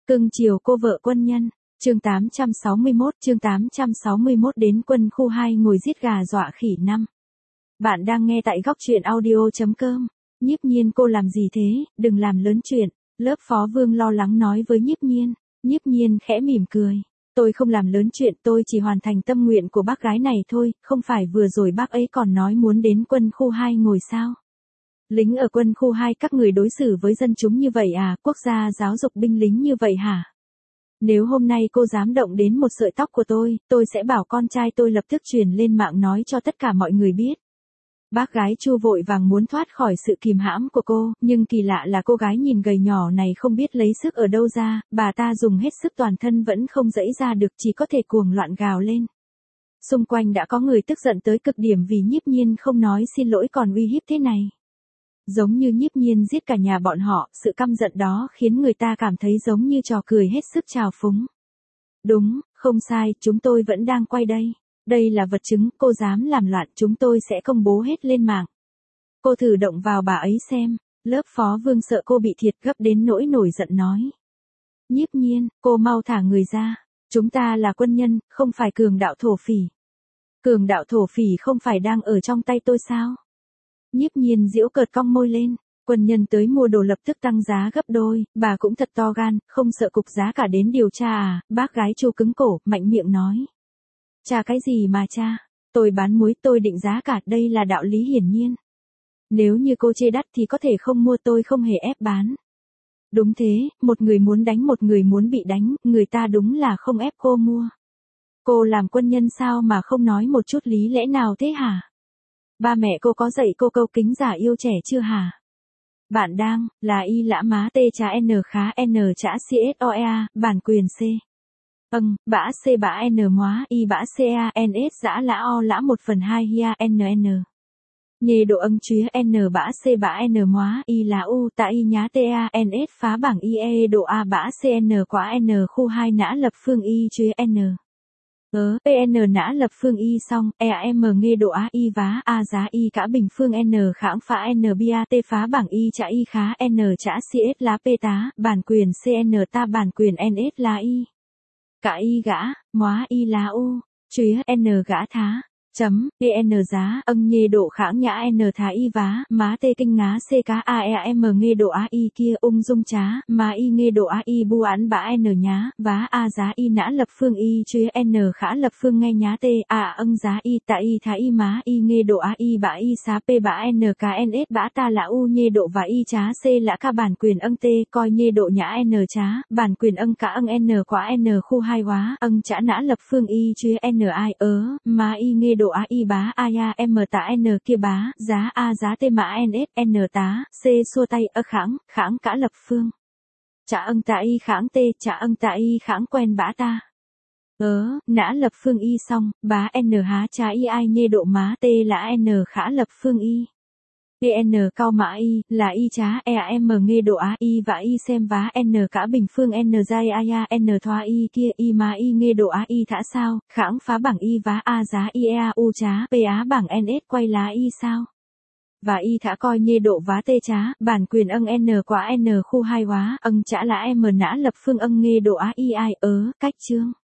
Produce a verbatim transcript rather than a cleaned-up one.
Cưng chiều cô vợ quân nhân. Chương tám trăm sáu mươi mốt, chương tám trăm sáu mươi mốt đến quân khu hai ngồi giết gà dọa khỉ năm. Bạn đang nghe tại góc truyện audio chấm com. Nhiếp Nhiên, cô làm gì thế, đừng làm lớn chuyện. Lớp Phó Vương lo lắng nói với Nhiếp Nhiên. Nhiếp Nhiên khẽ mỉm cười. Tôi không làm lớn chuyện, tôi chỉ hoàn thành tâm nguyện của bác gái này thôi, không phải vừa rồi bác ấy còn nói muốn đến quân khu hai ngồi sao? Lính ở quân khu hai các người đối xử với dân chúng như vậy à, quốc gia giáo dục binh lính như vậy hả? Nếu hôm nay cô dám động đến một sợi tóc của tôi, tôi sẽ bảo con trai tôi lập tức truyền lên mạng nói cho tất cả mọi người biết. Bác gái Chu vội vàng muốn thoát khỏi sự kìm hãm của cô, nhưng kỳ lạ là cô gái nhìn gầy nhỏ này không biết lấy sức ở đâu ra, bà ta dùng hết sức toàn thân vẫn không dẫy ra được, chỉ có thể cuồng loạn gào lên. Xung quanh đã có người tức giận tới cực điểm vì Nhiếp Nhiên không nói xin lỗi còn uy hiếp thế này. Giống như Nhiếp Nhiên giết cả nhà bọn họ, sự căm giận đó khiến người ta cảm thấy giống như trò cười hết sức trào phúng. Đúng, không sai, chúng tôi vẫn đang quay đây. Đây là vật chứng, cô dám làm loạn chúng tôi sẽ công bố hết lên mạng. Cô thử động vào bà ấy xem. Lớp Phó Vương sợ cô bị thiệt gấp đến nỗi nổi giận nói. Nhiếp Nhiên, cô mau thả người ra. Chúng ta là quân nhân, không phải cường đạo thổ phỉ. Cường đạo thổ phỉ không phải đang ở trong tay tôi sao? Nhiếp Nhiên giễu cợt cong môi lên. Quân nhân tới mua đồ lập tức tăng giá gấp đôi, bà cũng thật to gan, không sợ cục giá cả đến điều tra à? Bác gái Chu cứng cổ, mạnh miệng nói. Cha cái gì mà cha? Tôi bán muối, tôi định giá cả, đây là đạo lý hiển nhiên. Nếu như cô chê đắt thì có thể không mua, tôi không hề ép bán. Đúng thế, một người muốn đánh một người muốn bị đánh, người ta đúng là không ép cô mua. Cô làm quân nhân sao mà không nói một chút lý lẽ nào thế hả? Ba mẹ cô có dạy cô câu kính giả yêu trẻ chưa hả? Bạn đang, là y lã má t chả n khá n chả csoea, bản quyền c. Âng, bã c bã n móa y bã ca ns dã lã o lã một phần hai hia nn. Nhê độ âng chúa n bã c bã n móa y là u tạ y nhá ta ns phá bảng y e độ a bã cn quá n khu hai nã lập phương y chúa n. Ớ, pn nã lập phương y xong, em nghe độ á y vá a giá y cả bình phương n kháng phá n bia t phá bảng y chả y khá n chả cs lá p tá, bản quyền cn ta bản quyền ns lá y. Cả y gã, móa y lá u, chúa n gã thá. Chấm, pn giá, âng nhê độ kháng nhã n thá y vá, má tê kinh ngá c cá a e m nghe độ á y kia ung dung trá, má y nghe độ á y bu án bã n nhá, vá a giá y nã lập phương y chúa n khả lập phương nghe nhá tê, à âng giá y tạ y thá y má y nghe độ á y bã y xá p bã n k ns bã ta lã u nhê độ và y trá c lã ca bản quyền âng tê, coi nhê độ nhã n trá, bản quyền âng cả âng n quá n khu hai hóa, âng chả nã lập phương y chúa n ai ớ, má y nghe độ a y bá a ya m tạ n kia bá, giá a giá t mã ns n tá, c xua tay ơ kháng, kháng cả lập phương. Chả âng tạ y kháng t, chả âng tạ y kháng quen bá ta. Ớ, nã lập phương y xong, bá n há chá y ai nhê độ má t là n khả lập phương y. pn cao mã y, là y chá em nghe độ á y và y xem vá n cả bình phương n dai a ya n thoa y kia y má y nghe độ á y thả sao, kháng phá bảng y vá a giá y ea u chá p á bảng ns quay lá y sao. Và y thả coi nhê độ vá tê chá, bản quyền âng n quá n khu hai hóa, âng chả là em nã lập phương âng nghe độ á y ai ớ, cách chương.